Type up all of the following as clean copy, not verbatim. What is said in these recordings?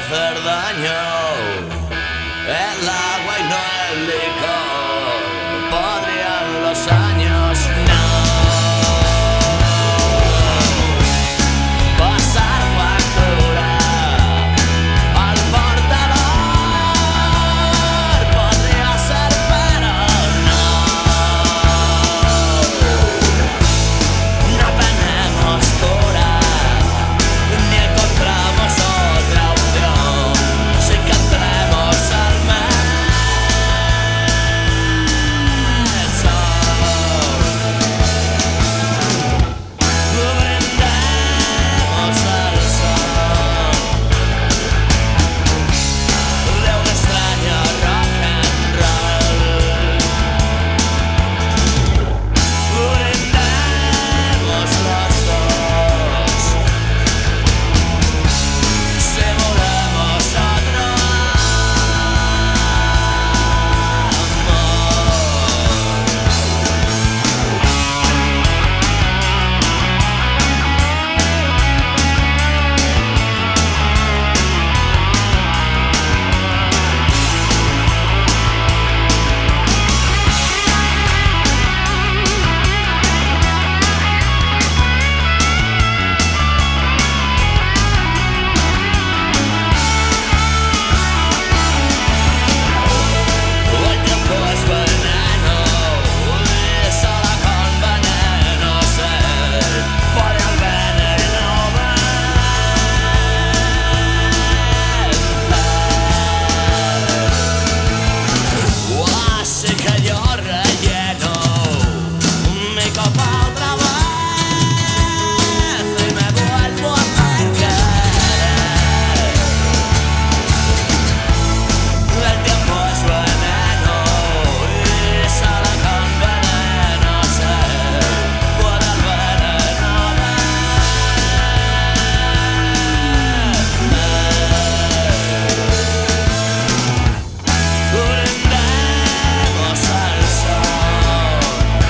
hacer daño. El agua y no el licor. Podrían los años no pasar factura al portador. Podría ser, pero no tenemos cura, ni encontramos otra opción sin que entremos al brindemos al sol de un extraño rock and roll. Brindemos los dos, simulemos otro el tiempo es veneno, y solo con veneno se puede al veneno vencer. Así que yo relleno mi copa otra vez y me vuelvo a perder. El tiempo es veneno y solo con veneno se puede al veneno vencer. Brindemos al sol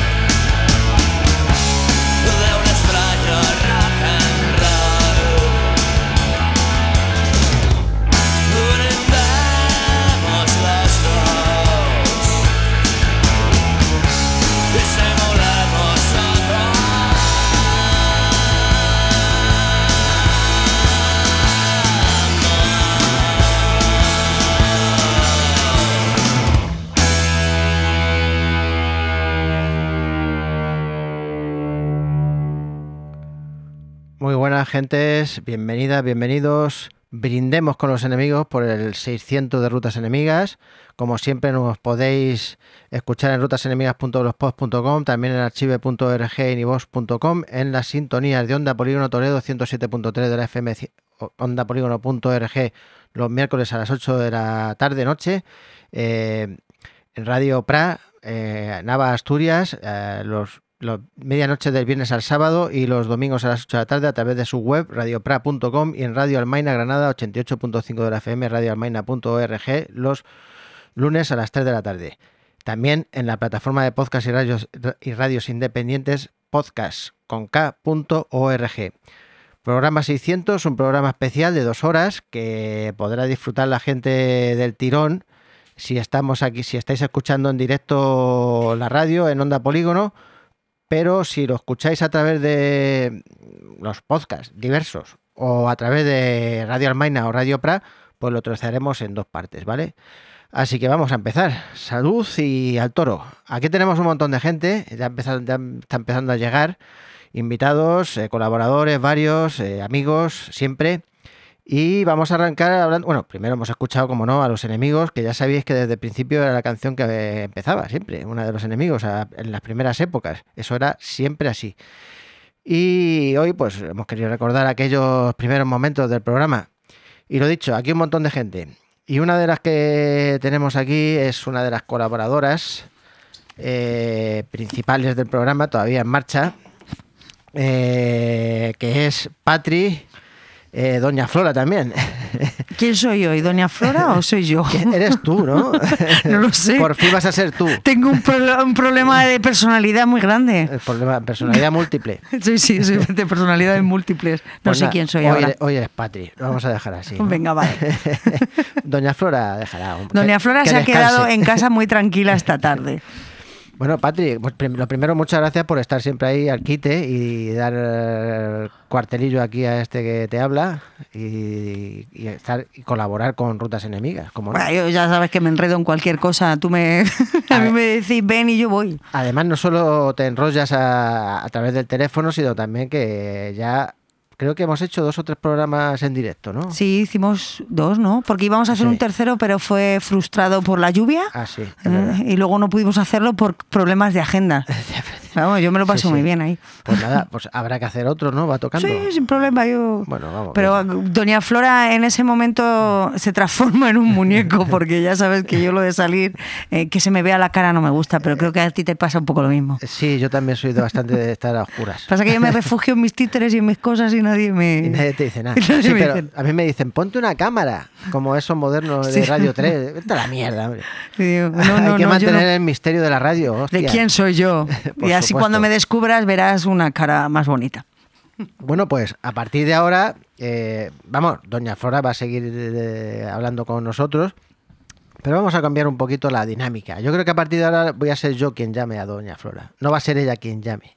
de un extraño rock and roll. Brindemos los dos y simulemos otro Muy buenas gentes, bienvenidas, bienvenidos. Brindemos con los enemigos por el 600 de Rutas Enemigas. Como siempre nos podéis escuchar en rutasenemigas.blogspot.com, también en archive.org y nivox.com, en las sintonías de Onda Polígono Toledo 107.3 de la FM, ondapolígono.org, los miércoles a las 8 de la tarde noche, en Radio Pra, Nava Asturias, los medianoche del viernes al sábado y los domingos a las 8 de la tarde a través de su web radiopra.com y en Radio Almaina Granada 88.5 de la FM, radioalmaina.org los lunes a las 3 de la tarde. También en la plataforma de podcast y radios independientes podcast.org. Programa 600, un programa especial de 2 horas que podrá disfrutar la gente del tirón si estamos aquí, si estáis escuchando en directo la radio en Onda Polígono. Pero si lo escucháis a través de los podcasts diversos o a través de Radio Almaina o Radio Pra, pues lo trozaremos en 2 partes, ¿vale? Así que vamos a empezar. Salud y al toro. Aquí tenemos un montón de gente, ya está empezando a llegar, invitados, colaboradores, varios, amigos, siempre. Y vamos a arrancar hablando... Bueno, primero hemos escuchado, como no, a Los Enemigos, que ya sabéis que desde el principio era la canción que empezaba siempre, una de Los Enemigos, en las primeras épocas. Eso era siempre así. Y hoy pues hemos querido recordar aquellos primeros momentos del programa. Y lo dicho, aquí un montón de gente. Y una de las que tenemos aquí es una de las colaboradoras principales del programa, todavía en marcha, que es Patri, Doña Flora también. ¿Quién soy hoy? ¿Doña Flora o soy yo? Eres tú, ¿no? No lo sé. Por fin vas a ser tú. Tengo un problema de personalidad muy grande. El problema, personalidad múltiple. Sí, soy de personalidades múltiples. No Pues sé nada, quién soy hoy ahora. Hoy eres Patri, lo vamos a dejar así, ¿no? Venga, vale. Doña Flora dejará. Doña Flora que se ha descanse. quedado en casa muy tranquila esta tarde. Bueno, Patri, pues lo primero, muchas gracias por estar siempre ahí al quite y dar cuartelillo aquí a este que te habla y colaborar con Rutas Enemigas, como no. Bueno, yo ya sabes que me enredo en cualquier cosa. A mí me decís ven y yo voy. Además, no solo te enrollas a través del teléfono, sino también que ya creo que hemos hecho 2 o 3 programas en directo, ¿no? Sí, hicimos 2, ¿no? Porque íbamos a hacer Sí. un tercero, pero fue frustrado por la lluvia. Ah, sí. Es verdad. Y luego no pudimos hacerlo por problemas de agenda. Vamos, yo me lo paso Sí, muy sí. bien ahí. Pues nada, pues habrá que hacer otro, ¿no? Va tocando. Sí, sin problema. Bueno, vamos. Pero bien. Doña Flora en ese momento se transforma en un muñeco, porque ya sabes que yo lo de salir, que se me vea la cara no me gusta, pero creo que a ti te pasa un poco lo mismo. Sí, yo también soy bastante de estar a oscuras. Pasa que yo me refugio en mis títeres y en mis cosas y nadie me... Y nadie te dice nada. Nadie Sí, me pero dice- a mí me dicen, ponte una cámara, como esos modernos de Sí. Radio 3. Vete a la mierda, hombre. Y digo, Hay que yo mantener no. el misterio de la radio, hostia. ¿De quién soy yo? Por Y así supuesto. cuando me descubras verás una cara más bonita. Bueno, pues a partir de ahora, vamos, Doña Flora va a seguir hablando con nosotros, pero vamos a cambiar un poquito la dinámica. Yo creo que a partir de ahora voy a ser yo quien llame a Doña Flora. No va a ser ella quien llame.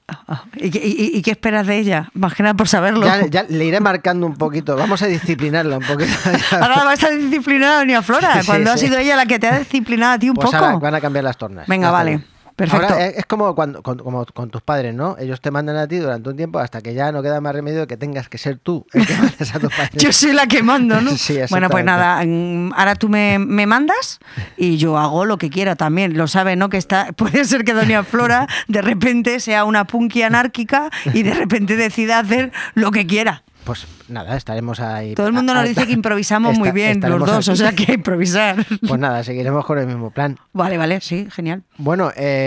¿Y qué esperas de ella? Más que nada por saberlo. Ya le iré marcando un poquito. Vamos a disciplinarla un poquito. Ahora va a estar disciplinada Doña Flora, Sí, cuando ha sí. sido ella la que te ha disciplinado a ti un Pues poco. ahora van a cambiar las tornas. Venga, Ya está vale. bien. Perfecto. Ahora es como como con tus padres, ¿no? Ellos te mandan a ti durante un tiempo hasta que ya no queda más remedio que tengas que ser tú el que mandes a tus padres. Yo soy la que mando, ¿no? Sí, Bueno, pues exactamente. nada, ahora tú me mandas y yo hago lo que quiera también. Lo sabe, ¿no? Que puede ser que Doña Flora de repente sea una punky anárquica y de repente decida hacer lo que quiera. Pues nada, estaremos ahí. Todo el mundo nos dice que improvisamos muy bien los estaremos dos, aquí. o sea que improvisar. Pues nada, seguiremos con el mismo plan. Vale, sí, genial. Bueno,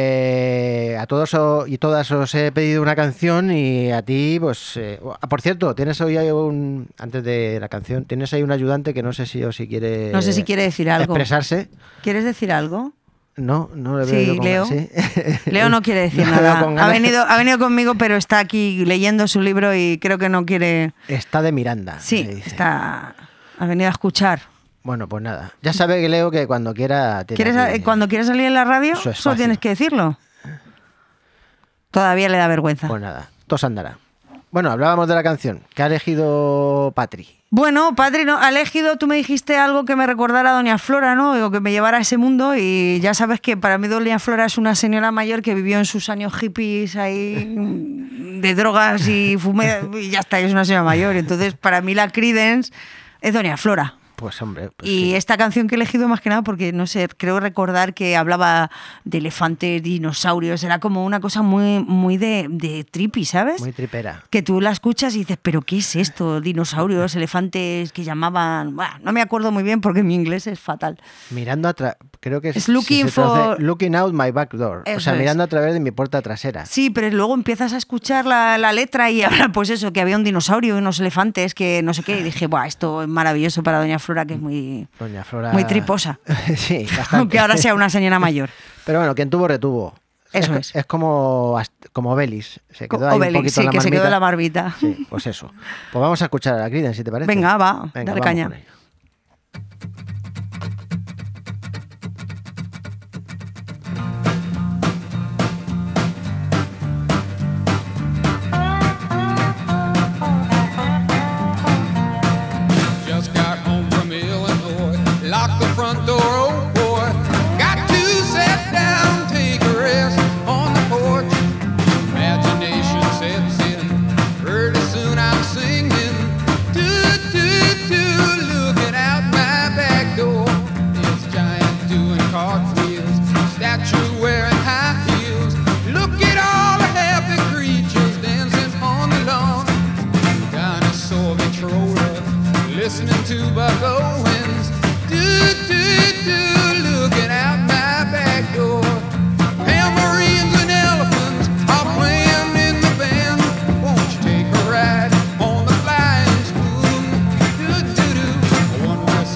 a todos y todas os he pedido una canción y a ti, pues... por cierto, tienes hoy antes de la canción, tienes ahí un ayudante que no sé si quiere... No sé si quiere decir algo. Expresarse. ¿Quieres decir algo? No le veo Sí, yo con Leo. ganas, ¿sí? Leo no quiere decir No le veo nada. con Ha ganas. venido conmigo, pero está aquí leyendo su libro y creo que no quiere... Está de Miranda. Sí, se dice. ha venido a escuchar. Bueno, pues nada. Ya sabe que Leo que cuando quiera... tiene aquí- Cuando quieres salir en la radio, Eso es solo fácil. tienes que decirlo. Todavía le da vergüenza. Pues nada, todo andará. Bueno, hablábamos de la canción. ¿Qué ha elegido Patri? Bueno, Patri, ¿no? Ha elegido, tú me dijiste algo que me recordara a Doña Flora, ¿no? O que me llevara a ese mundo y ya sabes que para mí Doña Flora es una señora mayor que vivió en sus años hippies ahí de drogas y fumé y ya está, es una señora mayor. Entonces, para mí la Creedence es Doña Flora. Pues hombre... pues Y sí. esta canción que he elegido más que nada porque, no sé, creo recordar que hablaba de elefantes, dinosaurios, era como una cosa muy de trippy, ¿sabes? Muy tripera. Que tú la escuchas y dices, ¿pero qué es esto? Dinosaurios, elefantes que llamaban... Bueno, no me acuerdo muy bien porque mi inglés es fatal. Mirando atrás, creo que Es looking se traduce for- looking out my back door. O Eso sea, es. mirando a través de mi puerta trasera. Sí, pero luego empiezas a escuchar la letra y habla, pues eso, que había un dinosaurio y unos elefantes, que no sé qué, y dije, ¡buah, esto es maravilloso para Doña Flora, que es muy Doña Flora... triposa! Sí, bastante. Aunque ahora sea una señora mayor. Pero bueno, quien tuvo, retuvo. Eso es. Es como Belis. Se quedó ahí un Obelix, poquito sí, en la que se quedó en la marmita. barbita. Sí, pues eso. Pues vamos a escuchar a la Creedence, si te parece. Venga, va, Venga, dale vamos caña. con ello. Just got home from Illinois, locked the front door, oh boy. Got to sit down, take a rest on the porch. Imagination sets in, pretty soon I'm singing. Do, do, do, looking out my back door. This giant doing cartwheels, statue wearing high heels. Look at all the happy creatures dancing on the lawn. Dinosaur controller, listening to Buck Owens. Do, do, do, looking out my back door. Tambourines and elephants are playing in the band. Won't you take a ride on the flying spoon? Do, do, do. One West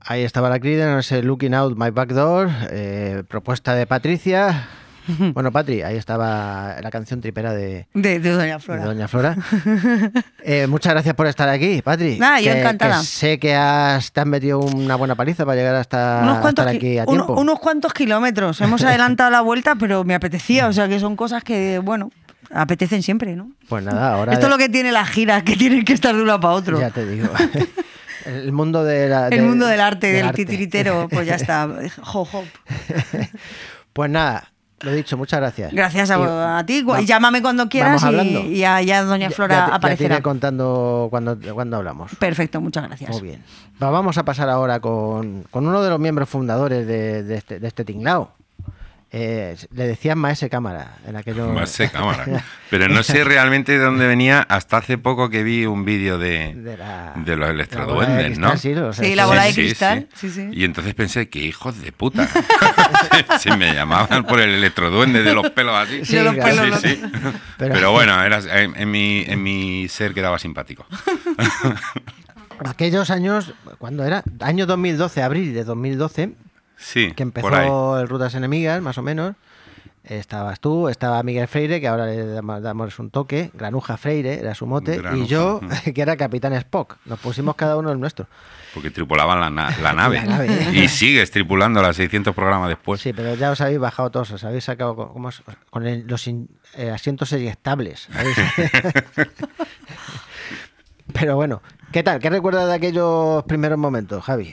Ahí estaba la Creedence, ese Looking Out My Back Door, propuesta de Patricia. Bueno, Patri, ahí estaba la canción tripera de Doña Flora. de Doña Flora. Muchas gracias por estar aquí, Patri. Nada, yo encantada. Que sé que te has metido una buena paliza para llegar hasta estar aquí a tiempo. Unos cuantos kilómetros. Hemos adelantado la vuelta, pero me apetecía. O sea, que son cosas que, bueno, apetecen siempre, ¿no? Pues nada, ahora... Esto es lo que tiene las giras, que tienen que estar de uno para otro. Ya te digo. El mundo del arte, del titiritero, pues ya está. Hop. Pues nada, lo dicho, muchas gracias. Gracias a ti. Llámame cuando quieras y ya Doña Flora aparecerá. Ya te iré contando cuando hablamos. Perfecto, muchas gracias. Muy bien. Vamos a pasar ahora con uno de los miembros fundadores de este tinglao. Le decían Maese Cámara en aquello. Maese Cámara. Pero no sé realmente de dónde venía hasta hace poco que vi un vídeo de los electroduendes, ¿no? Sí, la bola de cristal. Sí. Y entonces pensé, qué hijos de puta. Si me llamaban por el electroduende de los pelos así. Sí, los pelos. Sí. Pero bueno, en mi ser quedaba simpático. Aquellos años, ¿cuándo era? Año 2012, abril de 2012. Sí, que empezó el Rutas Enemigas, más o menos. Estabas tú, estaba Miguel Freire, que ahora le damos un toque. Granuja Freire era su mote. Granuja. Y yo, que era Capitán Spock. Nos pusimos cada uno el nuestro. Porque tripulaban la nave. Y sigues tripulando las 600 programas después. Sí, pero ya os habéis bajado todos. Os habéis sacado con los asientos eyectables. Pero bueno, ¿qué tal? ¿Qué recuerdas de aquellos primeros momentos, Javi?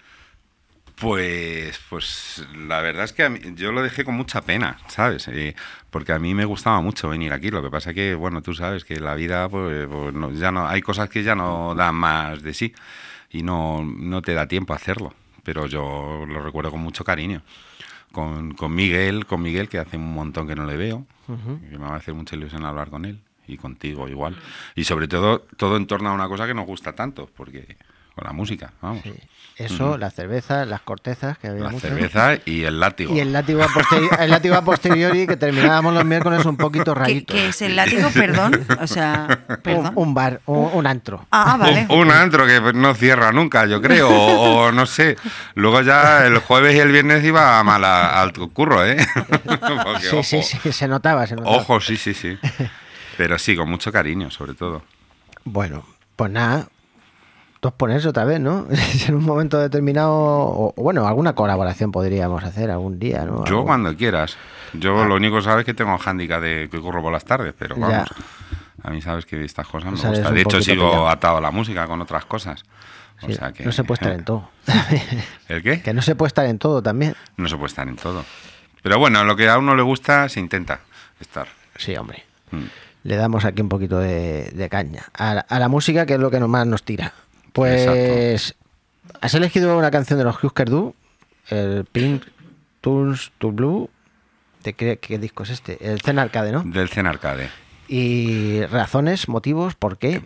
Pues la verdad es que yo lo dejé con mucha pena, ¿sabes? Porque a mí me gustaba mucho venir aquí. Lo que pasa que, bueno, tú sabes que la vida, pues ya no, hay cosas que ya no dan más de sí y no te da tiempo a hacerlo. Pero yo lo recuerdo con mucho cariño. Con Miguel, que hace un montón que no le veo, que me va a hacer mucha ilusión hablar con él y contigo igual. Y sobre todo en torno a una cosa que nos gusta tanto, porque con la música, vamos. Sí. Eso, la cerveza, las cortezas, que había la mucho. Cerveza y el látigo. Y el látigo a posteriori, que terminábamos los miércoles un poquito raritos. ¿Qué es el látigo? Perdón. O sea, perdón. Un bar, un antro. Ah, vale. Un antro que no cierra nunca, yo creo, o no sé. Luego ya el jueves y el viernes iba mal al curro, ¿eh? Porque, sí, se notaba. Ojo, sí. Pero sí, con mucho cariño, sobre todo. Bueno, pues nada. Todos ponerse otra vez, ¿no? En un momento determinado, o bueno, alguna colaboración podríamos hacer algún día, ¿no? Yo cuando quieras. Yo lo único que sabes es que tengo hándicap de que corro por las tardes, pero vamos, a mí sabes que estas cosas me gustan. De hecho, sigo atado a la música con otras cosas. O sea que, no se puede estar en todo. ¿El qué? Que no se puede estar en todo también. No se puede estar en todo. Pero bueno, lo que a uno le gusta se intenta estar. Sí, hombre. Le damos aquí un poquito de caña. A la música, que es lo que más nos tira. Pues exacto. Has elegido una canción de los Husker Du, el Pink Turns to Blue. ¿Qué disco es este? El Zen Arcade, ¿no? Del Zen Arcade. ¿Y razones, motivos, por qué?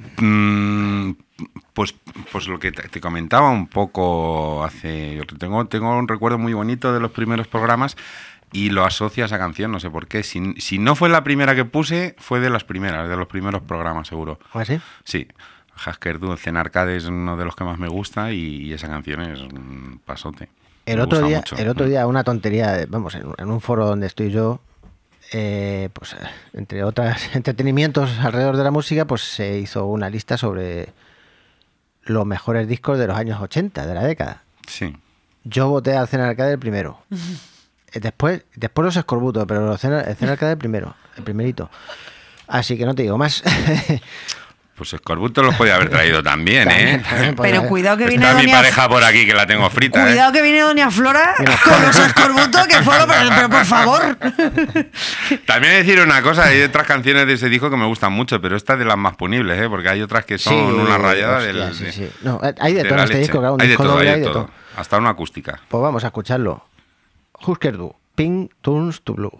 Pues lo que te comentaba un poco hace... Tengo un recuerdo muy bonito de los primeros programas y lo asocio a esa canción, no sé por qué. Si no fue la primera que puse, fue de los primeros programas, seguro. ¿Ah, sí? Sí. Husker Du, el Zen Arcade es uno de los que más me gusta y esa canción es un pasote. El otro día, una tontería, vamos, en un foro donde estoy yo, pues entre otros entretenimientos alrededor de la música, pues se hizo una lista sobre los mejores discos de los años 80, de la década. Sí. Yo voté al Zen Arcade el primero. Después los Escorbutos, pero el Zen Arcade el primero, el primerito. Así que no te digo más. Pues Escorbuto los podía haber traído también, ¿eh? Pero cuidado que viene Está Doña... mi pareja por aquí que la tengo frita. Cuidado que viene Doña Flora con los Escorbutos que fueron, pero por favor. También decir una cosa, hay otras canciones de ese disco que me gustan mucho, pero esta es de las más punibles, ¿eh? Porque hay otras que son una rayada del... Sí. No, hay de todo en este disco, claro, un disco doble, hay de todo. Hasta una acústica. Pues vamos a escucharlo. Husker Du, Pink Turns to Blue.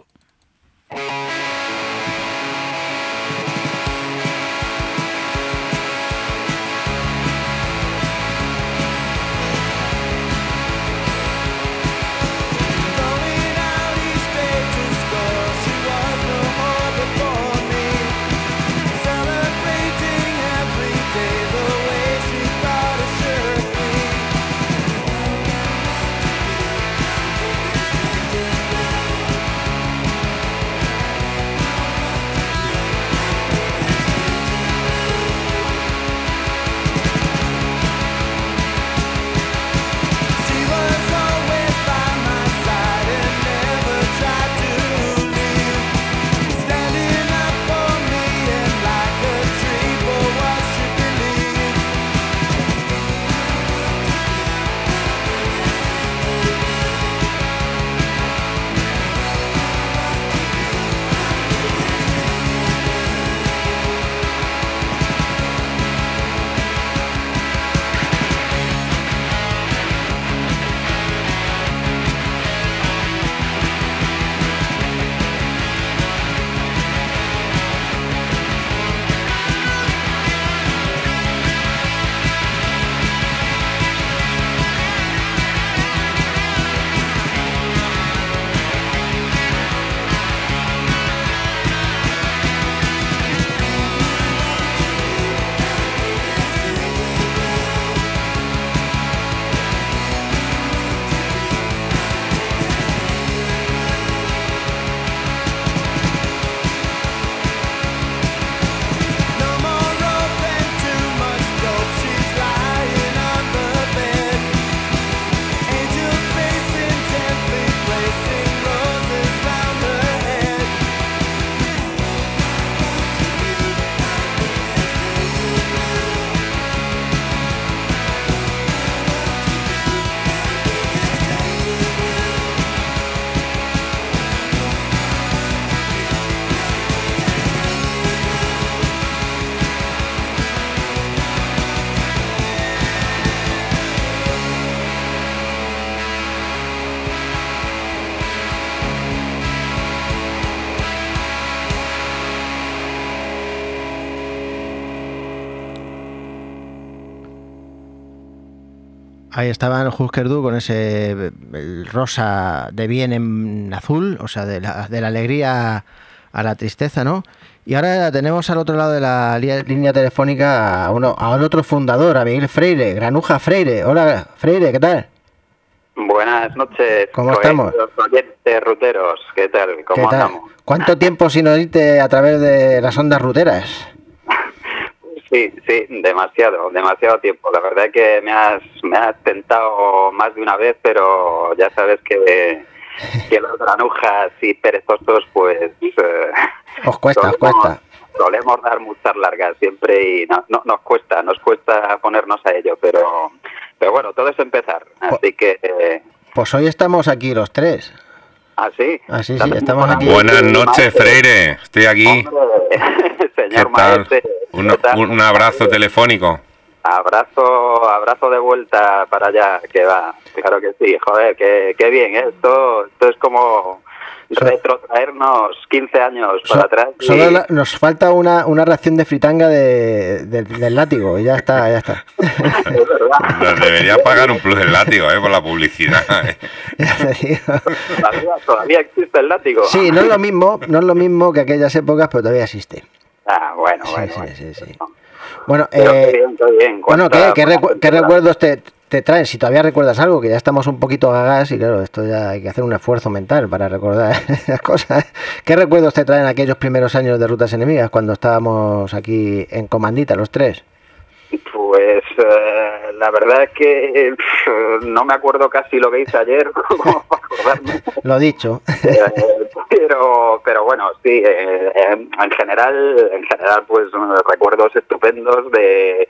Ahí estaban Husker Du con ese el rosa de bien en azul, o sea, de la alegría a la tristeza, ¿no? Y ahora tenemos al otro lado de la línea telefónica al otro fundador, a Miguel Freire, Granuja Freire. Hola, Freire, ¿qué tal? Buenas noches. ¿Cómo estamos? Oyentes ruteros, ¿qué tal? ¿Cómo andamos? ¿Cuánto tiempo sin oírte a través de las ondas ruteras? Sí, demasiado tiempo. La verdad es que me has tentado más de una vez, pero ya sabes que los granujas y perezosos, pues... os cuesta. Solemos dar muchas largas siempre y nos cuesta ponernos a ello, pero bueno, todo es empezar, así que... Pues hoy estamos aquí los tres. ¿Ah, sí? Sí, estamos aquí. Buenas noches, Freire, estoy aquí. Hombre, señor ¿Qué tal? maestre. Un abrazo telefónico. Abrazo de vuelta para allá, que va. Claro que sí, joder, qué bien, ¿eh? Esto es como retrotraernos 15 años para atrás. Solo nos falta una ración de fritanga del látigo y ya está. Es verdad. Nos debería pagar un plus del látigo, por la publicidad. Ya te digo. ¿Todavía existe el látigo? Sí, no es lo mismo que aquellas épocas, pero todavía existe. Ah, bueno. Sí. Bueno, qué bien. ¿Qué recuerdos te traen? Si todavía recuerdas algo, que ya estamos un poquito gagas y claro, esto ya hay que hacer un esfuerzo mental para recordar las cosas. ¿Qué recuerdos te traen aquellos primeros años de Rutas Enemigas cuando estábamos aquí en comandita los tres? Pues la verdad es que no me acuerdo casi lo que hice ayer, como para acordarme. Lo dicho. Pero bueno, sí, en general pues recuerdos estupendos de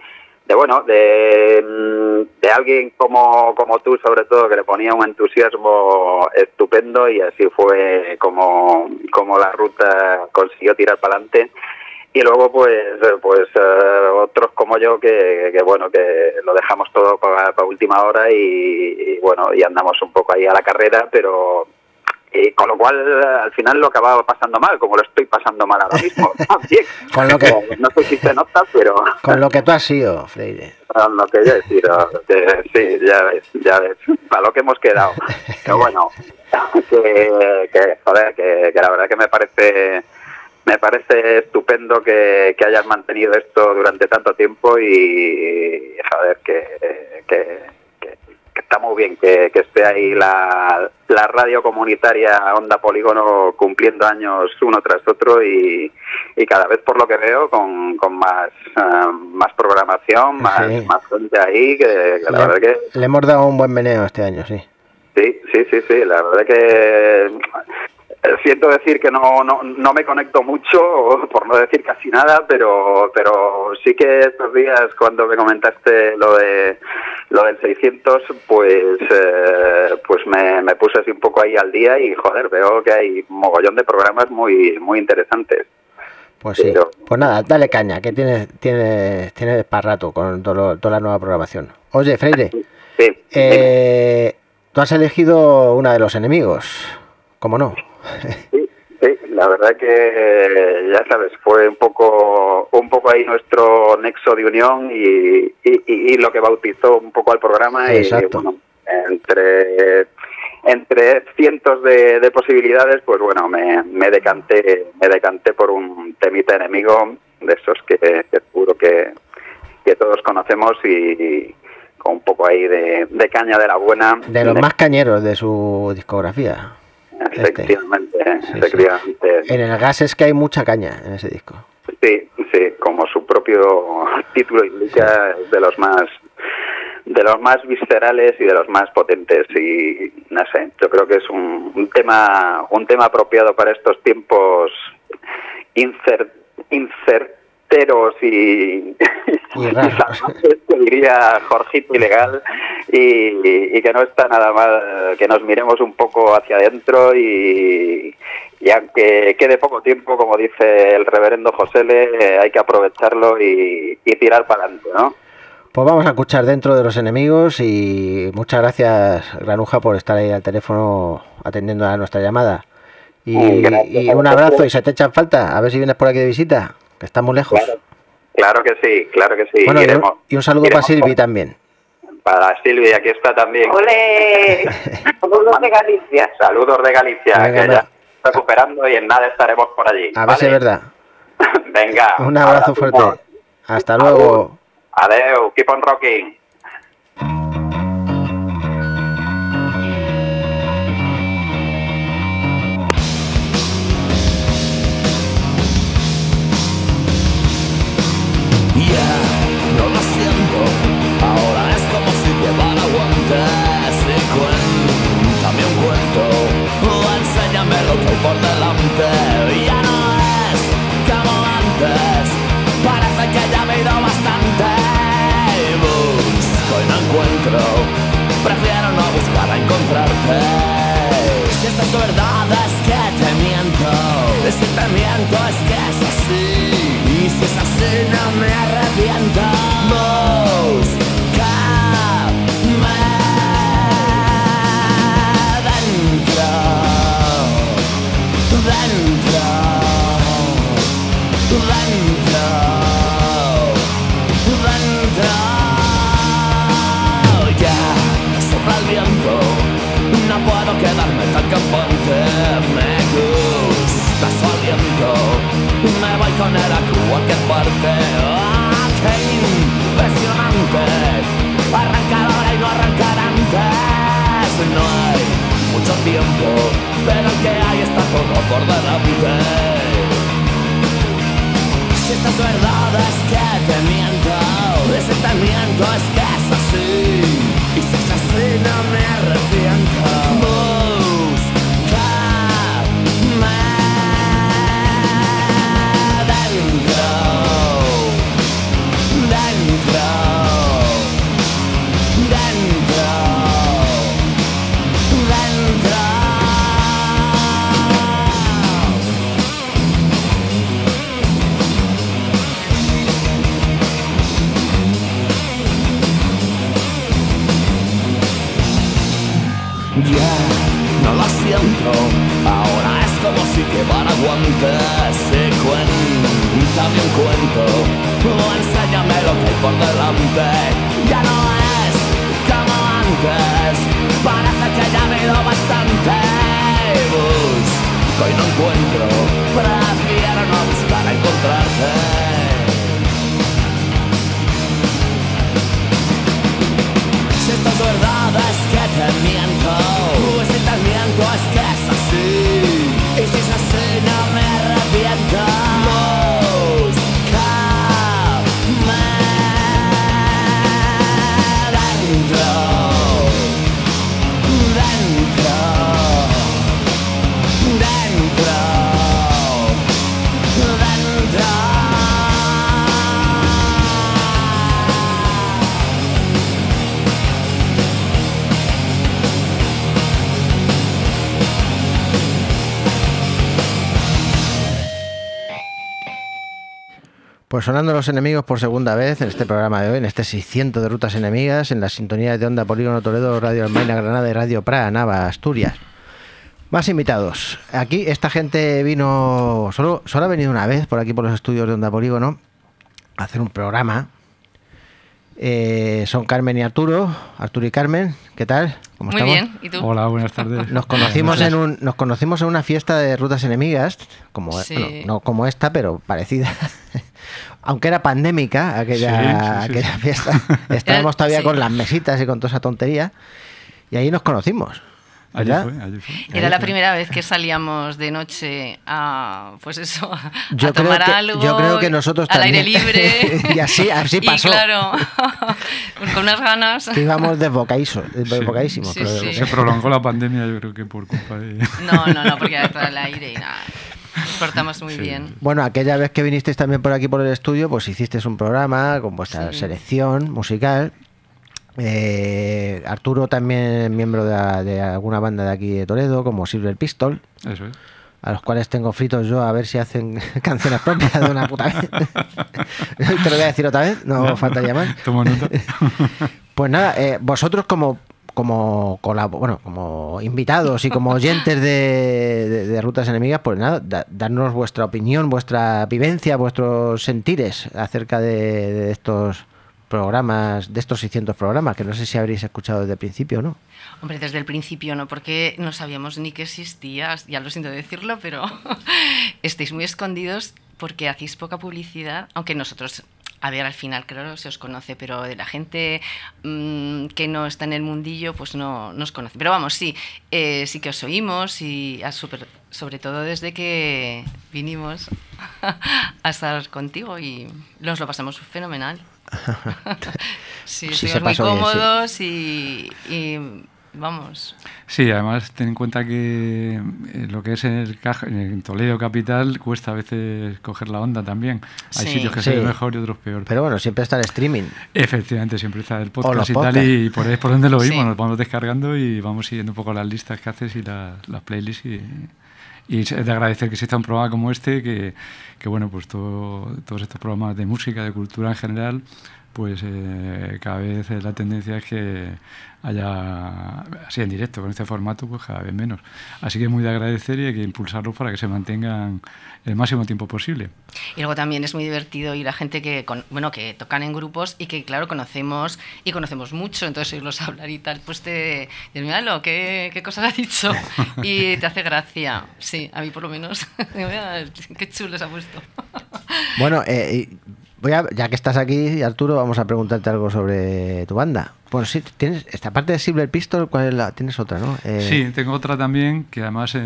alguien como tú, sobre todo, que le ponía un entusiasmo estupendo, y así fue como la ruta consiguió tirar para adelante. Y luego pues otros como yo que lo dejamos todo para última hora y andamos un poco ahí a la carrera, pero con lo cual al final lo acababa pasando mal, como lo estoy pasando mal ahora mismo también. Con lo que no sé si se nota, pero con lo que tú has sido, Freire. Con lo que yo he sido, sí, ya ves, para lo que hemos quedado. Pero bueno, que la verdad que me parece estupendo que hayas mantenido esto durante tanto tiempo y joder, que está muy bien que esté ahí la radio comunitaria Onda Polígono cumpliendo años uno tras otro y cada vez, por lo que veo, con más programación, más gente ahí, que la verdad que... Le hemos dado un buen meneo este año, sí. Sí, la verdad que... Siento decir que no me conecto mucho, por no decir casi nada, pero sí que estos días, cuando me comentaste lo del 600, pues me puse así un poco ahí al día y joder, veo que hay un mogollón de programas muy muy interesantes. Pues sí, pues nada, dale caña, que tienes para rato con toda la nueva programación. Oye, Freire, sí, tú has elegido una de los enemigos, ¿cómo no? Sí, la verdad que ya sabes, fue un poco ahí nuestro nexo de unión y lo que bautizó un poco al programa. Exacto. Y bueno, entre cientos de posibilidades, pues bueno, me decanté por un temita enemigo de esos que seguro que todos conocemos y con un poco ahí de caña de la buena. De los más cañeros de su discografía. Efectivamente. En el gas es que hay mucha caña en ese disco. Sí, como su propio título indica, es de los más viscerales y de los más potentes, y no sé, yo creo que es un tema apropiado para estos tiempos incerteros y que diría Jorgito Ilegal, y que no está nada mal que nos miremos un poco hacia adentro y aunque quede poco tiempo, como dice el reverendo Josele, hay que aprovecharlo y tirar para adelante, ¿no? Pues vamos a escuchar Dentro de los Enemigos, y muchas gracias, Granuja, por estar ahí al teléfono atendiendo a nuestra llamada. Y un abrazo, y se te echan falta, a ver si vienes por aquí de visita, que estamos lejos. Claro que sí. Bueno, y un saludo para Silvi también. Para Silvia, aquí está también. ¡Ole! Saludos de Galicia. Saludos de Galicia, Venga, que ya está recuperando y en nada estaremos por allí. A ver si es verdad. Venga. Un abrazo fuerte. Hasta luego. Adeu, keep on rocking. No lo siento, ahora es como si llevara guantes. Y cuéntame un cuento, o enséñame lo que hay por delante. Ya no es como antes, parece que ya me he ido bastante. Busco y no encuentro, prefiero no buscar a encontrarte. Si esta es tu verdad es que te miento, si te miento es que es así. Y si es así no me arrepiento. Búscame dentro, dentro, dentro, dentro. Ya sopla el viento, no puedo quedarme tan campante. Me gusta su aliento, me voy con él a cualquier parte. ¡Ah, qué impresionante! Arrancar ahora y no arrancar antes. No hay mucho tiempo, pero el que hay está todo por delante. Si esta es verdad es que te miento, si te miento es que es así. Y si es así no me arrepiento. Ya, no lo siento, ahora es como si llevara guantes. Y cuéntame un cuento, o enséñame lo que hay por delante. Ya no es como antes, parece que ya me he ido bastante. Busco y no encuentro, prefiero no buscar a encontrarte. Si esto es verdad es que te miento, si te miento es que es así. Y si es así no me arrepiento. Búscame dentro, dentro, dentro, dentro. Pues sonando Los Enemigos por segunda vez en este programa de hoy, en este 600 de Rutas Enemigas, en la sintonía de Onda Polígono Toledo, Radio Almaina, Granada y Radio Praga, Nava, Asturias. Más invitados. Aquí esta gente vino, solo ha venido una vez por aquí por los estudios de Onda Polígono a hacer un programa. Son Carmen y Arturo y Carmen, ¿qué tal? ¿Cómo Muy estamos? bien, ¿y tú? Hola, buenas tardes. Nos conocimos en una fiesta de Rutas Enemigas, como Sí. bueno, no como esta, pero parecida. Aunque era pandémica aquella fiesta. Estábamos todavía Sí. con las mesitas y con toda esa tontería. Y ahí nos conocimos, ¿verdad? Allí fue. Era la primera vez que salíamos de noche a, pues eso, a Yo creo tomar que- algo. yo creo que nosotros al también. aire libre. Y así pasó. Y claro, con unas ganas. Que íbamos desbocadísimos. Sí, pero- sí. Se prolongó la pandemia, yo creo que por culpa de... No, porque era todo al aire y nada. Nos portamos muy bien. Bueno, aquella vez que vinisteis también por aquí por el estudio, pues hicisteis un programa con vuestra Sí. selección musical. Arturo también miembro de alguna banda de aquí de Toledo, como Silver Pistol, Eso es. a los cuales tengo fritos yo a ver si hacen canciones propias de una puta vez. Te lo voy a decir otra vez, no faltaría más. Tomo nota. Pues nada, vosotros como invitados y como oyentes de Rutas Enemigas, pues nada, darnos vuestra opinión, vuestra vivencia, vuestros sentires acerca de estos programas, de estos 600 programas, que no sé si habréis escuchado desde el principio, ¿no? Hombre, desde el principio no, porque no sabíamos ni que existías, ya lo siento decirlo, pero estáis muy escondidos porque hacéis poca publicidad, aunque nosotros, a ver, al final creo que se os conoce, pero de la gente que no está en el mundillo, pues no nos conoce. Pero vamos, sí, sí que os oímos y sobre todo desde que vinimos a estar contigo y nos lo pasamos fenomenal. Sí, Sí, estuvimos muy se pasó bien, cómodos y vamos. Sí, además ten en cuenta que lo que es en Toledo capital cuesta a veces coger la onda también. Hay Sí. sitios que Sí. se ven mejor y otros peor. Pero bueno, siempre está el streaming. Efectivamente, siempre está el los podcast y tal, podcasts. y por ahí es por donde lo oímos, Sí. nos vamos descargando y vamos siguiendo un poco las listas que haces y las playlists y es de agradecer que exista un programa como este, que bueno, pues todos estos programas de música, de cultura en general, pues cada vez la tendencia es que haya, así en directo, con este formato, pues cada vez menos. Así que muy de agradecer y hay que impulsarlos para que se mantengan el máximo tiempo posible. Y luego también es muy divertido ir a gente que tocan en grupos y que, claro, conocemos mucho, entonces oírlos hablar y tal, pues dices, míralo, ¿qué cosas ha dicho? Y te hace gracia. Sí, a mí por lo menos. Mira, qué chulo se ha puesto. Bueno, ya que estás aquí, Arturo, vamos a preguntarte algo sobre tu banda. Bueno, sí, tienes esta parte de Silver Pistol, ¿cuál es la? Tienes otra, ¿no? Sí, tengo otra también, que además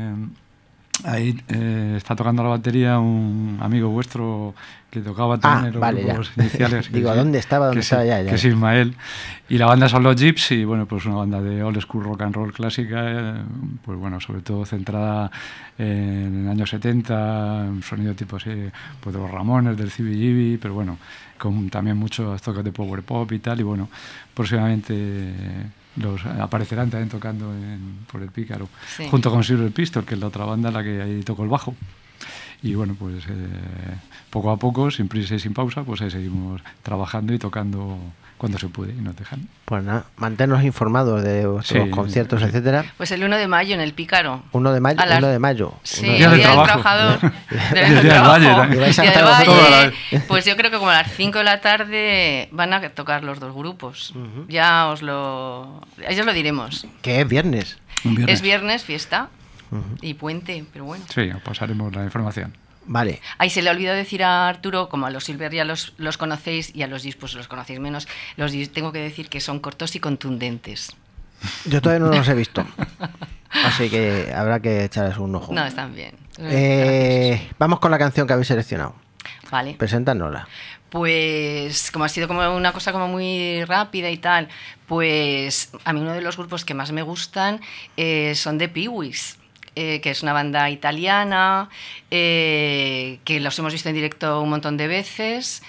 ahí está tocando la batería un amigo vuestro que tocaba también en los vale, grupos ya. iniciales. Digo, ¿dónde estaba? Que es Ismael. Y la banda son los Gyps, y bueno, pues una banda de old school rock and roll clásica, pues bueno, sobre todo centrada en el año 70, un sonido tipo así, pues de los Ramones, del CBGB, pero bueno, con también muchos toques de power pop y tal, y bueno, próximamente los aparecerán también tocando por el Pícaro, Sí. junto con Silver Pistol, que es la otra banda la que ahí tocó el bajo. Y bueno, pues poco a poco, sin prisa y sin pausa, pues ahí seguimos trabajando y tocando cuando se puede y nos dejan. Pues nada, mantenernos informados de vuestros Sí, conciertos, sí. etcétera. Pues el 1 de mayo en el Pícaro. 1 de mayo. A las- 1 de mayo. Sí, 1 de el Día mayo. del Día del Trabajo. Trabajador. Día del Valle también. Y vais a Día estar del vosotros Valle. a la vez. Pues yo creo que como a las 5 de la tarde van a tocar los dos grupos. Ya os lo diremos. Que es viernes. Un viernes. Es viernes, fiesta y puente, pero bueno. Sí, os pasaremos la información. Vale. Ahí se le olvidó decir a Arturo, como a los Silver ya los conocéis y a los Gis pues los conocéis menos, los Gis tengo que decir que son cortos y contundentes. Yo todavía no los he visto. Así que habrá que echarles un ojo. No, están bien. Vamos con la canción que habéis seleccionado. Vale. Presentádnosla. Pues como ha sido como una cosa como muy rápida y tal, pues a mí uno de los grupos que más me gustan son The Pee-wees, que es una banda italiana, que los hemos visto en directo un montón de veces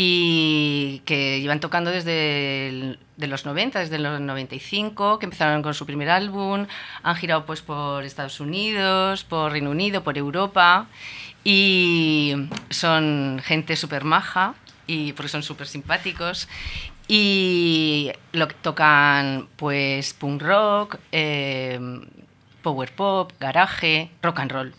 y que llevan tocando desde de los 90, desde los 95, que empezaron con su primer álbum, han girado pues por Estados Unidos, por Reino Unido, por Europa, y son gente súper maja, y porque son súper simpáticos, y tocan pues punk rock, power pop, garaje, rock and roll.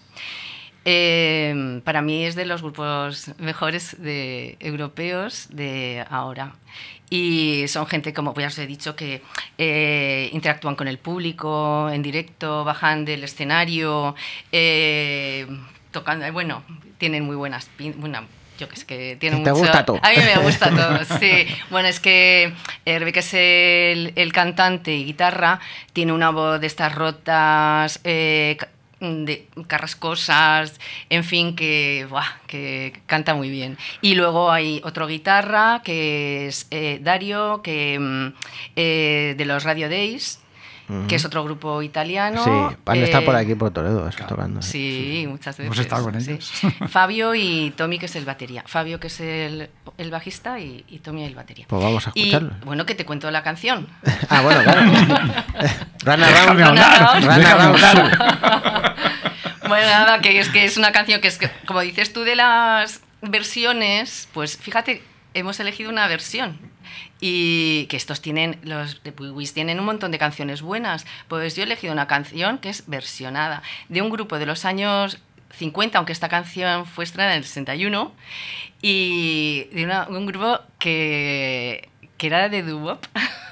Para mí es de los grupos mejores europeos de ahora. Y son gente, como ya os he dicho, que interactúan con el público en directo, bajan del escenario, tocando. Bueno, tienen muy buenas yo que sé que tiene ¿Te mucho... gusta todo? A mí me gusta todo, sí. Bueno, es que Rebeca es el cantante y guitarra, tiene una voz de estas rotas, de carrascosas, en fin, que canta muy bien. Y luego hay otro guitarra, que es Dario, que de los Radio Days, que es otro grupo italiano. Sí, van a estar por aquí, por Toledo, eso, tocando. Sí, muchas veces. Hemos estado con ellos. Sí. Fabio y Tommy, que es el batería. Fabio, que es el bajista, y Tommy, el batería. Pues vamos a escucharlo. Y, bueno, que te cuento la canción. Ah, bueno, claro. Run around, Déjame hablar, run déjame around. hablar. Bueno, nada, que es una canción que es, como dices tú de las versiones, pues fíjate, hemos elegido una versión. Y que los de Pee-wees tienen un montón de canciones buenas. Pues yo he elegido una canción que es versionada, de un grupo de los años 50, aunque esta canción fue estrenada en el 61, y de un grupo que era de doo-wop.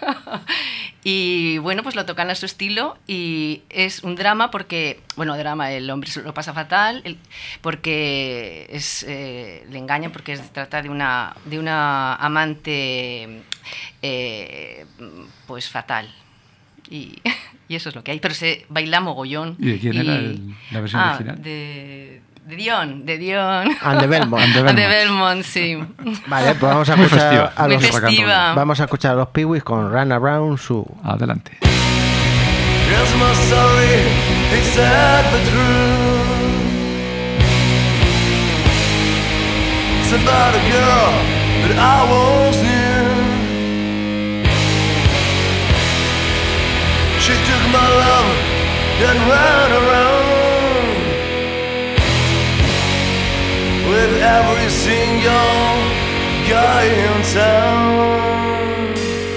Y bueno, pues lo tocan a su estilo y es un drama porque, bueno, drama, el hombre lo pasa fatal porque le engañan porque se trata de una amante pues fatal. Y eso es lo que hay, pero se baila mogollón. ¿Y de quién era la versión original? De Dion. And the Belmont. And the Belmont, sí. Vale, pues vamos a escuchar a los festiva. Vamos a escuchar a los Pee-wees con Run Around Sue. Adelante. Here's my story, it's sad but true. It's about a girl that I once knew. She took my love and ran around with every single guy in town.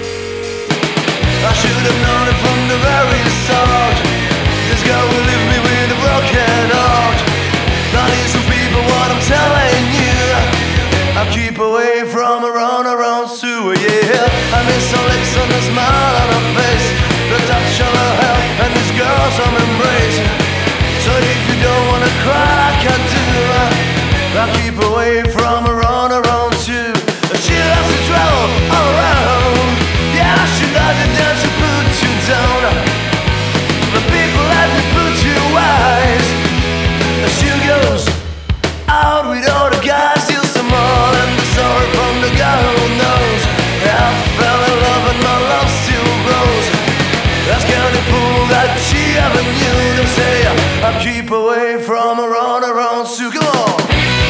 I should have known it from the very start. This girl will leave me with a broken heart. Now listen people what I'm telling you. I keep away from a run around Sue, yeah. I miss her lips and a smile on her face, the touch of her hair and this girl's arm embrace. So if you don't wanna cry like I do, I keep away from a run around Sue. She loves to travel all around. Yeah, she loves to dance and put you down. The people let me put you wise. She goes out with all the guys, steals them all, and the story from the guy who knows. I fell in love and my love still grows. That's kind of fool that she ever knew. They say I keep away from a run around Sue. Come on.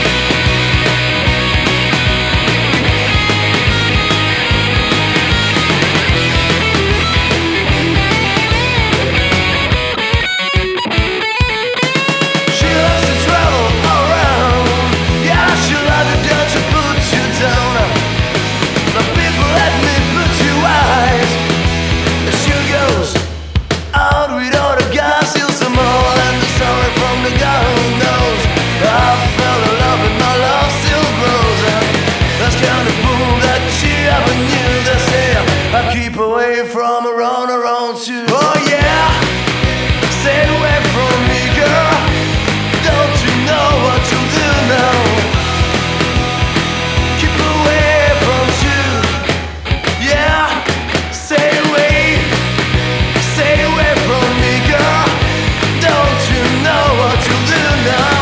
Keep away from a run around Sue. Oh yeah, stay away from me, girl. Don't you know what to do now? Keep away from Sue. Yeah, stay away from me, girl. Don't you know what to do now?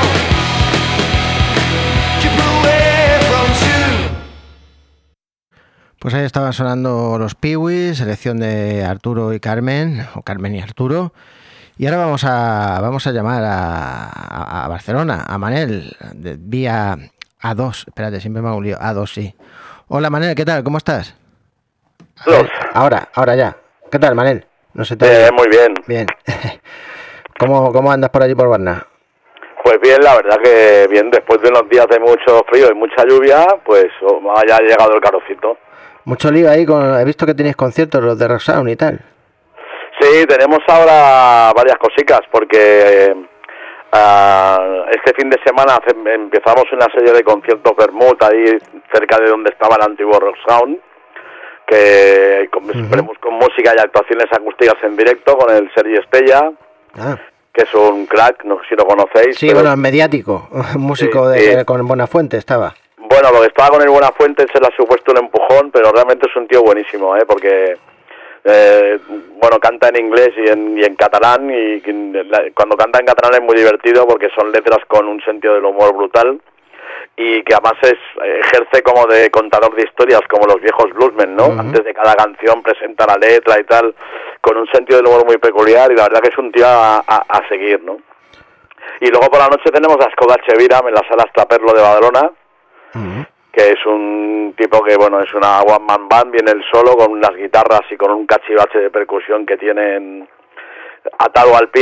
Keep away from Sue. Pues ahí estaban sonando los Pee-wees, selección de Arturo y Carmen, o Carmen y Arturo. Y ahora vamos a llamar a Barcelona, a Manel, vía A2. Espérate, siempre me hago un lío. A2, sí. Hola Manel, ¿qué tal? ¿Cómo estás? Ahora ya. ¿Qué tal, Manel? No se te muy bien. Bien. ¿Cómo andas por allí por Barna? Pues bien, la verdad que bien, después de unos días de mucho frío y mucha lluvia, pues ya ha llegado el calorcito. Mucho lío ahí, he visto que tenéis conciertos, los de Rock Sound y tal. Sí, tenemos ahora varias cositas, porque este fin de semana empezamos una serie de conciertos Vermouth ahí cerca de donde estaba el antiguo Rock Sound, que veremos con música y actuaciones acústicas en directo con el Sergi Estella, que es un crack, no sé si lo conocéis. Sí, bueno, es mediático, músico sí. Con Buenafuente estaba. Bueno, lo que estaba con el Buenafuente se le ha supuesto un empujón, pero realmente es un tío buenísimo, porque bueno, canta en inglés y en catalán, y cuando canta en catalán es muy divertido porque son letras con un sentido del humor brutal, y que además ejerce como de contador de historias, como los viejos bluesmen, ¿no? Antes de cada canción presenta la letra y tal, con un sentido del humor muy peculiar, y la verdad que es un tío a seguir, ¿no? Y luego por la noche tenemos a Skoda Cheviram en la Sala Straperlo de Badalona, que es un tipo que, bueno, es una one man band, viene él solo con unas guitarras y con un cachivache de percusión que tienen atado al pie,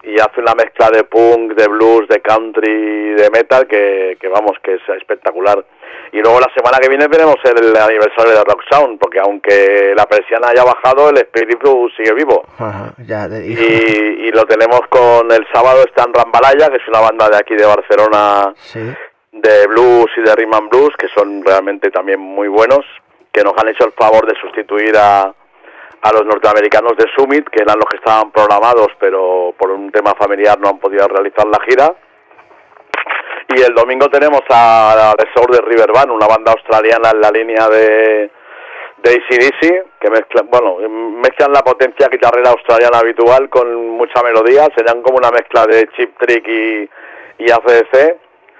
y hace una mezcla de punk, de blues, de country, de metal que vamos, que es espectacular. Y luego la semana que viene tenemos el aniversario de Rock Sound, porque aunque la persiana haya bajado, el espíritu sigue vivo. Ajá, ya te digo. Y lo tenemos con el sábado, está en Rambalaya, que es una banda de aquí de Barcelona, Sí. de blues y de rhythm and blues, que son realmente también muy buenos, que nos han hecho el favor de sustituir a los norteamericanos de Summit, que eran los que estaban programados, pero por un tema familiar no han podido realizar la gira. Y el domingo tenemos a Resort de River Band, una banda australiana en la línea de AC/DC, que mezclan la potencia guitarrera australiana habitual con mucha melodía, serían como una mezcla de Cheap Trick y AC/DC.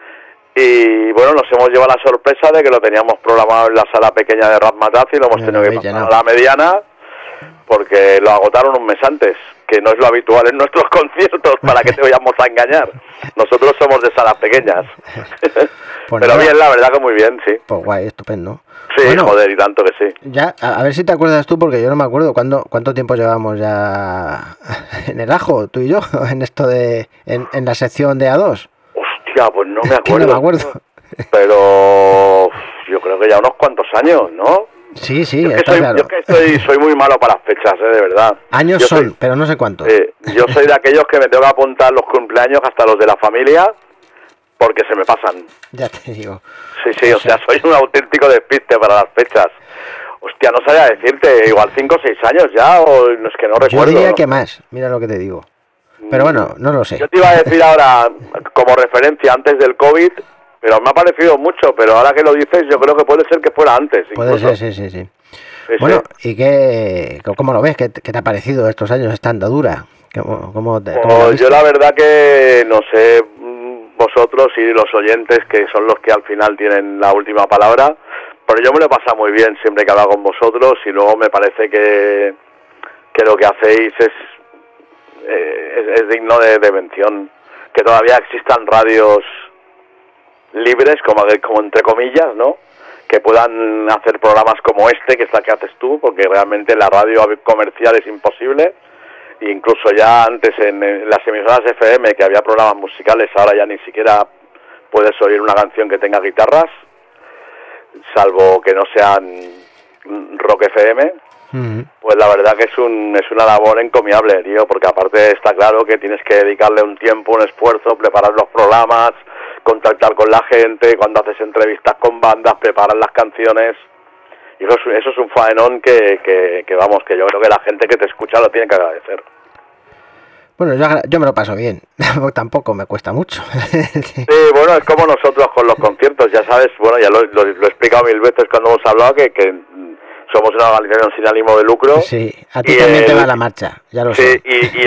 Y bueno, nos hemos llevado la sorpresa de que lo teníamos programado en la sala pequeña de Razzmatazz y lo hemos tenido que pasar a la mediana, porque lo agotaron un mes antes, que no es lo habitual en nuestros conciertos, para que te vayamos a engañar. Nosotros somos de salas pequeñas. Pues pero nada. bien, la verdad que muy bien, sí. Pues guay, estupendo. Sí, Bueno, joder, y tanto que sí. ya, a ver si te acuerdas tú, porque yo no me acuerdo cuánto tiempo llevamos ya en el ajo, tú y yo, en esto en la sección de A2. Hostia, pues no me Es que acuerdo. no me acuerdo. Pero yo creo que ya unos cuantos años, ¿no? Sí, sí, Yo es que está soy, claro. yo es que soy muy malo para las fechas, de verdad. Años Yo son, soy- pero no sé cuántos. yo soy de aquellos que me tengo que apuntar los cumpleaños hasta los de la familia, porque se me pasan. Ya te digo. Sí, o sea, soy un auténtico despiste para las fechas. Hostia, no sabía decirte, igual 5 o 6 años ya, o no es que no Yo recuerdo. diría ¿no? que más, mira lo que te digo. Pero bueno, no lo sé. Yo te iba a decir ahora, como referencia, antes del COVID, pero me ha parecido mucho, pero ahora que lo dices, yo creo que puede ser que fuera antes. Puede incluso. ser, sí. Sí, Bueno, sí. ¿y cómo lo ves? ¿Qué te ha parecido estos años, esta andadura? ¿Cómo lo has Pues visto? yo la verdad que no sé vosotros y los oyentes, que son los que al final tienen la última palabra, pero yo me lo he pasado muy bien siempre que hablo con vosotros, y luego me parece que lo que hacéis es digno de mención. Que todavía existan radios libres, como entre comillas, ¿no? Que puedan hacer programas como este, que es la que haces tú, porque realmente la radio comercial es imposible. E incluso ya antes en las emisoras FM, que había programas musicales, ahora ya ni siquiera puedes oír una canción que tenga guitarras, salvo que no sean rock FM. Pues la verdad que es una labor encomiable, tío, porque aparte está claro que tienes que dedicarle un tiempo, un esfuerzo, preparar los programas, contactar con la gente, cuando haces entrevistas con bandas, preparar las canciones. Y eso es un faenón que vamos, que yo creo que la gente que te escucha lo tiene que agradecer. Bueno, yo me lo paso bien. Tampoco me cuesta mucho. Sí, bueno, es como nosotros con los conciertos, ya sabes, bueno, ya lo he explicado 1000 veces cuando hemos hablado, que somos una organización sin ánimo de lucro. Sí, a ti también te va la marcha, ya lo sé.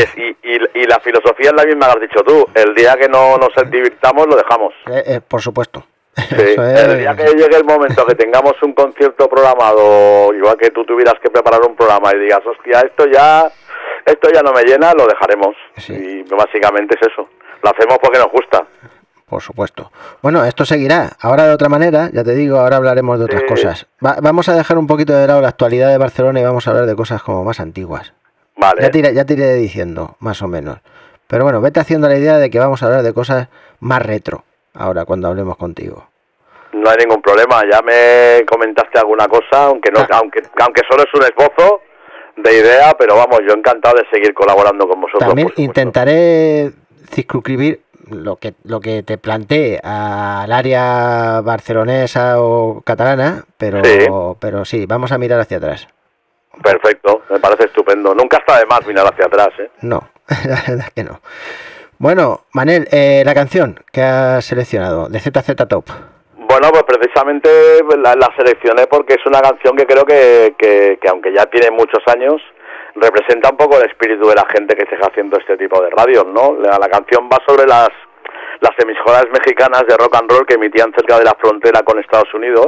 Y la filosofía es la misma que has dicho tú. El día que no nos divirtamos, lo dejamos. Por supuesto. Sí, Eso es- el día que llegue el momento que tengamos un concierto programado, igual que tú tuvieras que preparar un programa y digas, hostia, esto ya no me llena, lo dejaremos. Y básicamente es eso. Lo hacemos porque nos gusta. Por supuesto. Bueno, esto seguirá. Ahora de otra manera, ya te digo, ahora hablaremos de otras cosas. Vamos a dejar un poquito de lado la actualidad de Barcelona y vamos a hablar de cosas como más antiguas. Vale. Ya te iré diciendo, más o menos. Pero bueno, vete haciendo la idea de que vamos a hablar de cosas más retro, ahora cuando hablemos contigo. No hay ningún problema. Ya me comentaste alguna cosa, aunque solo es un esbozo de idea, pero vamos, yo encantado de seguir colaborando con vosotros. También intentaré circunscribir lo que te planteé al área barcelonesa o catalana, pero sí, vamos a mirar hacia atrás. Perfecto, me parece estupendo. Nunca está de más mirar hacia atrás, ¿eh? No, la verdad es que no. Bueno, Manel, la canción que has seleccionado, de ZZ Top. Bueno, pues precisamente la seleccioné porque es una canción que creo que aunque ya tiene muchos años, representa un poco el espíritu de la gente que esté haciendo este tipo de radios, ¿no? La canción va sobre las emisoras mexicanas de rock and roll que emitían cerca de la frontera con Estados Unidos,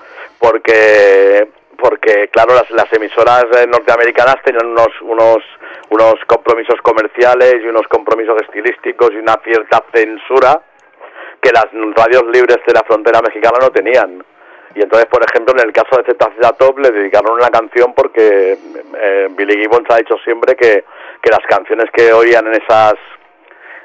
porque claro, las emisoras norteamericanas tenían unos compromisos comerciales y unos compromisos estilísticos y una cierta censura que las radios libres de la frontera mexicana no tenían. Y entonces, por ejemplo, en el caso de ZZ Top le dedicaron una canción porque Billy Gibbons ha dicho siempre que las canciones que oían en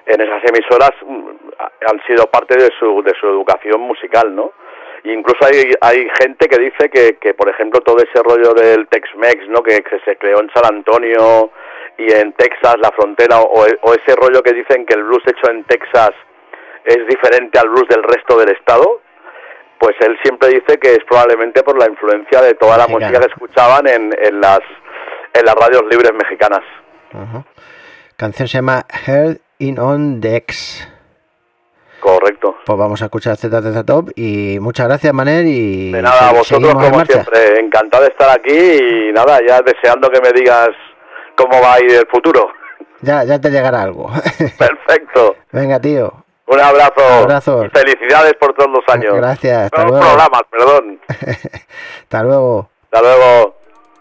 en esas emisoras han sido parte de su educación musical, ¿no? Incluso hay gente que dice que por ejemplo, todo ese rollo del Tex-Mex, ¿no? Que se creó en San Antonio y en Texas, la frontera, o ese rollo que dicen que el blues hecho en Texas es diferente al blues del resto del estado, pues él siempre dice que es probablemente por la influencia de toda la música que escuchaban en las radios libres mexicanas. Uh-huh. Canción se llama Heard in on the X. Correcto. Pues vamos a escuchar ZZ Top y muchas gracias, Manel. Y de nada, a vosotros como siempre, encantado de estar aquí y nada, ya deseando que me digas cómo va a ir el futuro. Ya te llegará algo. Perfecto. Venga, tío. Un abrazo. Abrazos. Y felicidades por todos los años. Gracias. Hasta Nuevos luego. programas, perdón. Hasta luego. Hasta luego.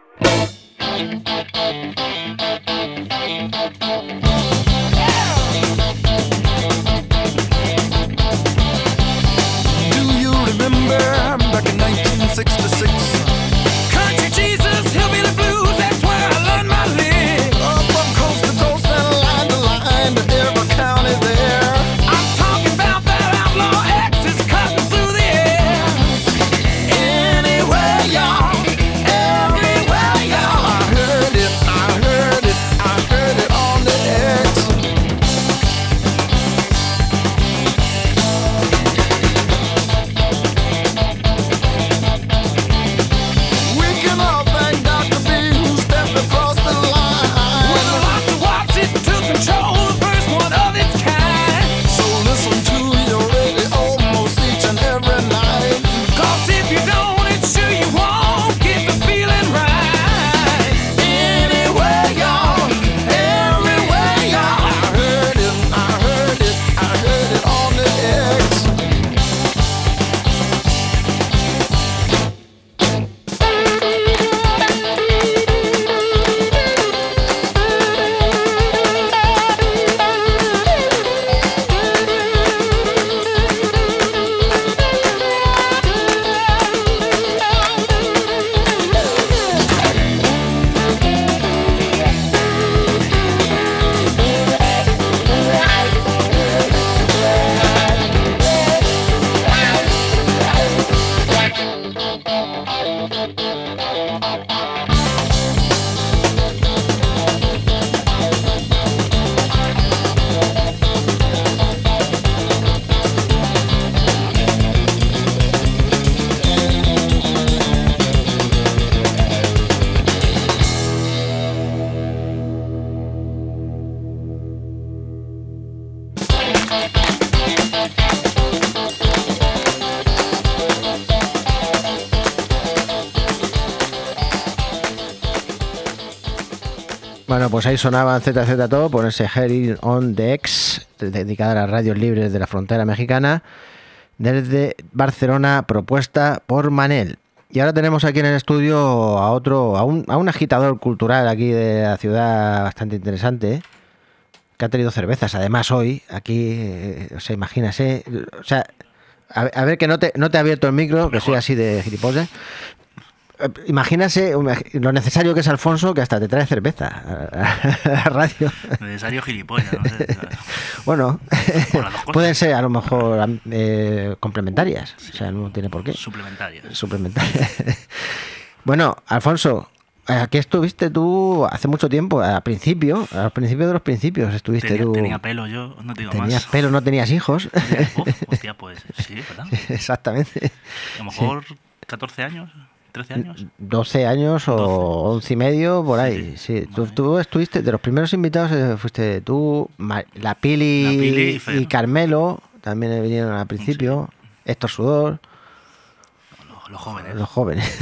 Back in 1966, country Jesus, hillbilly blues, that's where I learned my lick. From coast to coast and line to line to every county there. I'm talking about that outlaw X's cutting through the air. Anywhere, y'all, everywhere, y'all. I heard it, I heard it, I heard it on the X. Bueno, pues ahí sonaban ZZ Top por ese Hearing on the X, dedicada a las radios libres de la frontera mexicana, desde Barcelona, propuesta por Manel. Y ahora tenemos aquí en el estudio a un agitador cultural aquí de la ciudad bastante interesante, que ha traído cervezas. Además hoy, aquí, o sea, imagínase, o sea, a ver que no te he abierto el micro, que soy así de gilipollas. Imagínase lo necesario que es Alfonso, que hasta te trae cerveza a la radio. Necesario gilipollas, no sé. Bueno, pueden ser a lo mejor complementarias, sí. O sea, no tiene por qué. Suplementarias. Bueno, Alfonso, aquí estuviste tú hace mucho tiempo, al principio de los principios estuviste tú. Tenía pelo yo, no te digo más. Tenías pelo, no tenías hijos. Hostia, pues sí, ¿verdad? Exactamente. A lo mejor 14 años. 13 años. 12 años o 11 y medio, por ahí. Sí. Tú estuviste, de los primeros invitados fuiste tú, la Pili y Carmelo, también vinieron al principio, sí. Héctor Sudor. Los jóvenes.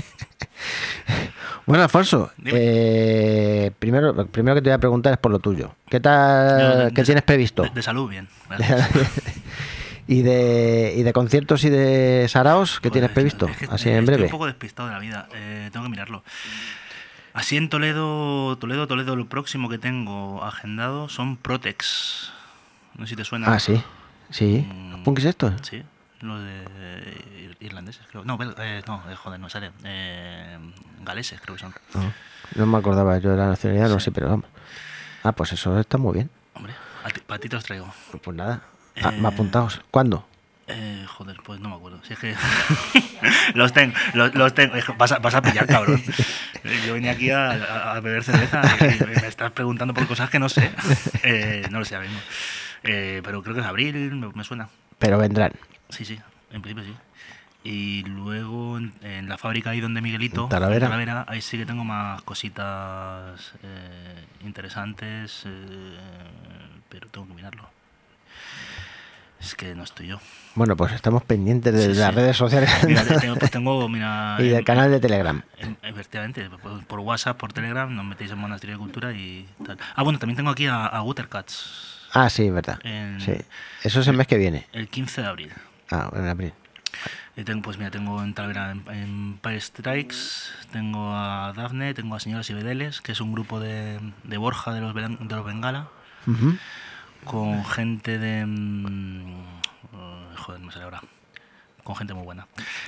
Bueno, Alfonso, primero que te voy a preguntar es por lo tuyo. ¿Qué tal? ¿Qué tienes previsto? De salud, bien. ¿Y de conciertos y de saraos qué tienes previsto? Es que así en breve. Estoy un poco despistado de la vida, tengo que mirarlo. Así en Toledo, lo próximo que tengo agendado son Protex. No sé si te suena. Ah, sí. ¿Punk es esto? Sí, los de irlandeses, creo. No, no sale. Galeses, creo que son. No me acordaba yo de la nacionalidad, no sé, pero vamos. Ah, pues eso está muy bien. Hombre, Para ti te los traigo. Pues nada, me apuntaos. ¿Cuándo? Joder, pues no me acuerdo. Si es que los tengo. Es que vas a pillar, cabrón. Yo venía aquí a beber cerveza y me estás preguntando por cosas que no sé. No lo sé ahora mismo. Pero creo que es abril, me suena. Pero vendrán. Sí, en principio sí. Y luego en la fábrica ahí donde Miguelito, Talavera. en Talavera, ahí sí que tengo más cositas interesantes, pero tengo que mirarlo. Es que no estoy yo. Bueno, pues estamos pendientes de las redes sociales. Mira, mira, y del canal de Telegram. Efectivamente, por WhatsApp, por Telegram, nos metéis en Monasterio de Cultura y tal. Bueno, también tengo aquí a Watercats. Ah, sí, verdad. Sí. Eso es el mes que viene. El 15 de abril. Ah, en abril. Tengo en Talavera, en Empire Strikes, tengo a Dafne, tengo a Señoras y Bedeles, que es un grupo de Borja de los Bengala. Uh-huh. Con gente de... joder, me sale ahora. Con gente muy buena.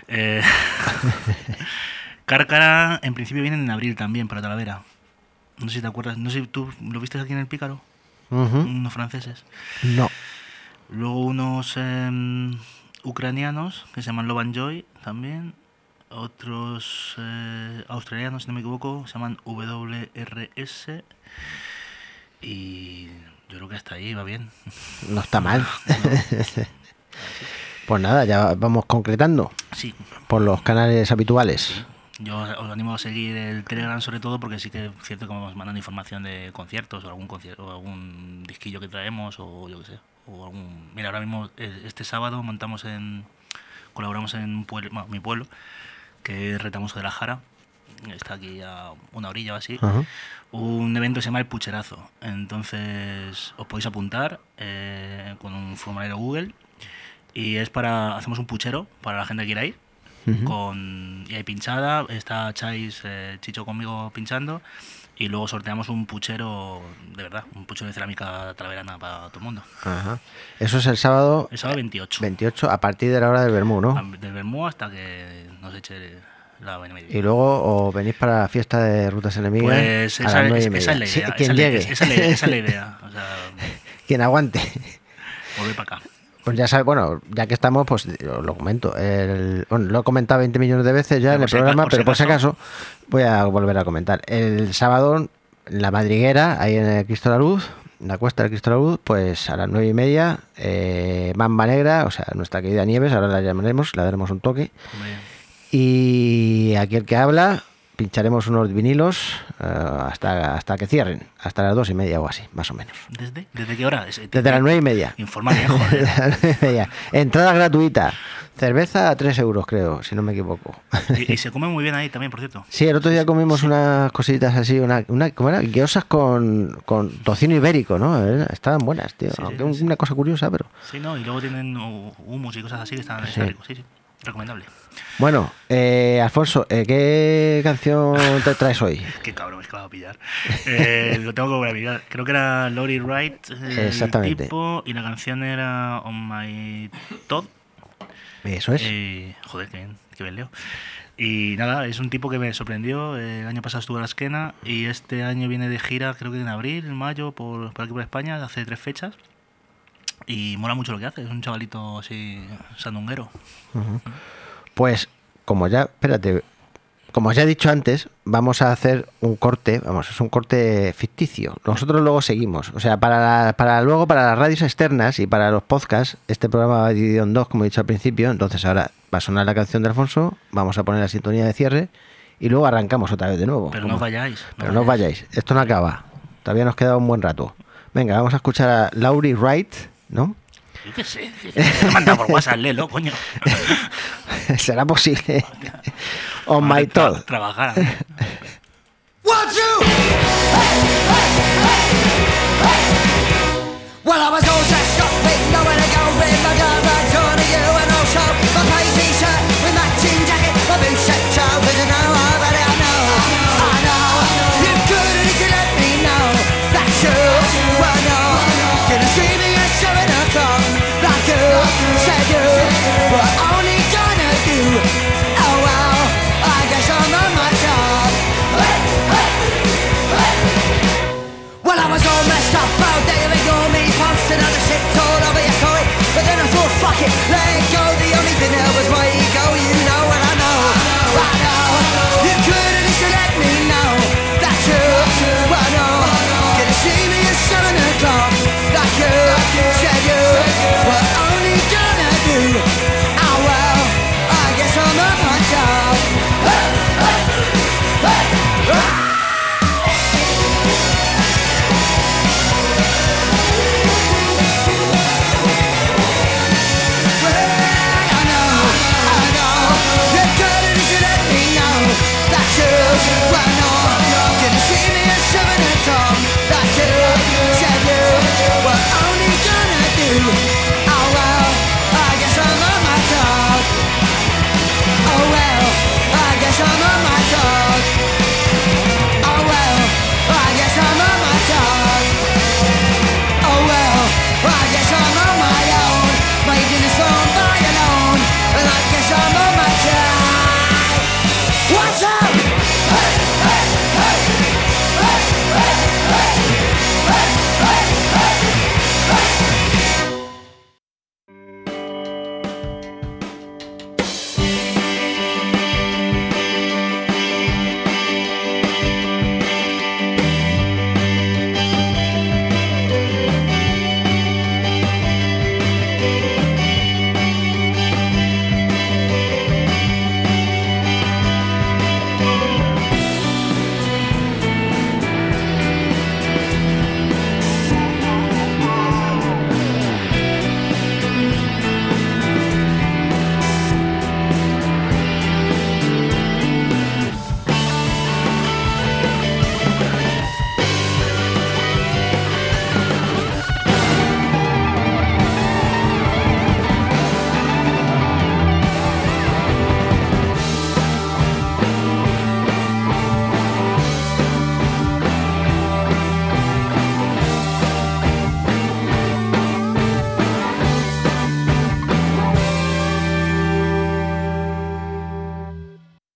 Cárcara, en principio vienen en abril también, para Talavera. No sé si te acuerdas. No sé si tú lo viste aquí en el Pícaro. Uh-huh. Unos franceses. No. Luego unos ucranianos, que se llaman Love and Joy también. Otros australianos, si no me equivoco, se llaman WRS. Y... yo creo que hasta ahí va bien. No está mal. Pues nada, ya vamos concretando. Sí. Por los canales habituales. Sí. Yo os animo a seguir el Telegram sobre todo porque sí que es cierto que nos mandan información de conciertos o algún concierto o algún disquillo que traemos o yo qué sé. Mira, ahora mismo este sábado colaboramos en un pueblo, bueno, mi pueblo, que es Retamoso de la Jara. Está aquí a una orilla o así. Uh-huh. Un evento que se llama El Pucherazo. Entonces os podéis apuntar con un formulario Google y hacemos un puchero para la gente que quiera ir. Uh-huh. Y hay pinchada, está Chais, Chicho conmigo pinchando y luego sorteamos un puchero de verdad, un puchero de cerámica talaverana para todo el mundo. Ajá. Eso es el sábado. El sábado 28. 28 a partir de la hora del vermú, ¿no? Del vermú hasta que nos eche la buena medida. Y luego o venís para la fiesta de Rutas Enemigas. Pues esa es la idea. Sí, quien llegue. Esa es la idea. O sea, quien aguante. Volver para acá. Pues ya sabes, bueno, ya que estamos, pues lo comento. Lo he comentado 20 millones de veces ya en el programa, pero por si acaso voy a volver a comentar. El sábado, en la Madriguera, ahí en el Cristo de la Luz, en la Cuesta del Cristo de la Luz, pues a las 9:30, Mamba Negra, o sea, nuestra querida Nieves, ahora la llamaremos, le daremos un toque. Y aquí el que habla, pincharemos unos vinilos hasta que cierren, hasta las 2:30 o así, más o menos. ¿Desde qué hora? Desde las 9:30. Infórmame, joder. Entrada gratuita. Cerveza a 3 euros, creo, si no me equivoco. Y se come muy bien ahí también, por cierto. Sí, el otro día comimos unas cositas así, ¿cómo era? Guiosas con tocino ibérico, ¿no? Estaban buenas, tío. Sí, aunque una cosa curiosa, pero... Sí, no, y luego tienen hummus y cosas así que están ricos, sí. Recomendable. Bueno, Alfonso, ¿qué canción te traes hoy? Qué cabrón, es que la voy a pillar. Lo tengo que volver a mirar. Creo que era Lori Wright, exactamente. El tipo, y la canción era On My Todd. Eso es. Joder, qué bien leo. Y nada, es un tipo que me sorprendió. El año pasado estuvo a la Esquena y este año viene de gira, creo que en abril, en mayo, por aquí por España, hace 3 fechas. Y mola mucho lo que hace, es un chavalito así sandunguero. Uh-huh. Pues, como ya he dicho antes, vamos a hacer un corte, es un corte ficticio. Nosotros luego seguimos. O sea, para las radios externas y para los podcasts, este programa va dividido en 2, como he dicho al principio. Entonces ahora va a sonar la canción de Alfonso, vamos a poner la sintonía de cierre y luego arrancamos otra vez de nuevo. Pero no os vayáis. No os vayáis. Esto no acaba. Todavía nos queda un buen rato. Venga, vamos a escuchar a Lori Wright, ¿no? Yo qué sé, me manda por WhatsApp, léelo, coño. Será posible. On My Todd. Trabajar.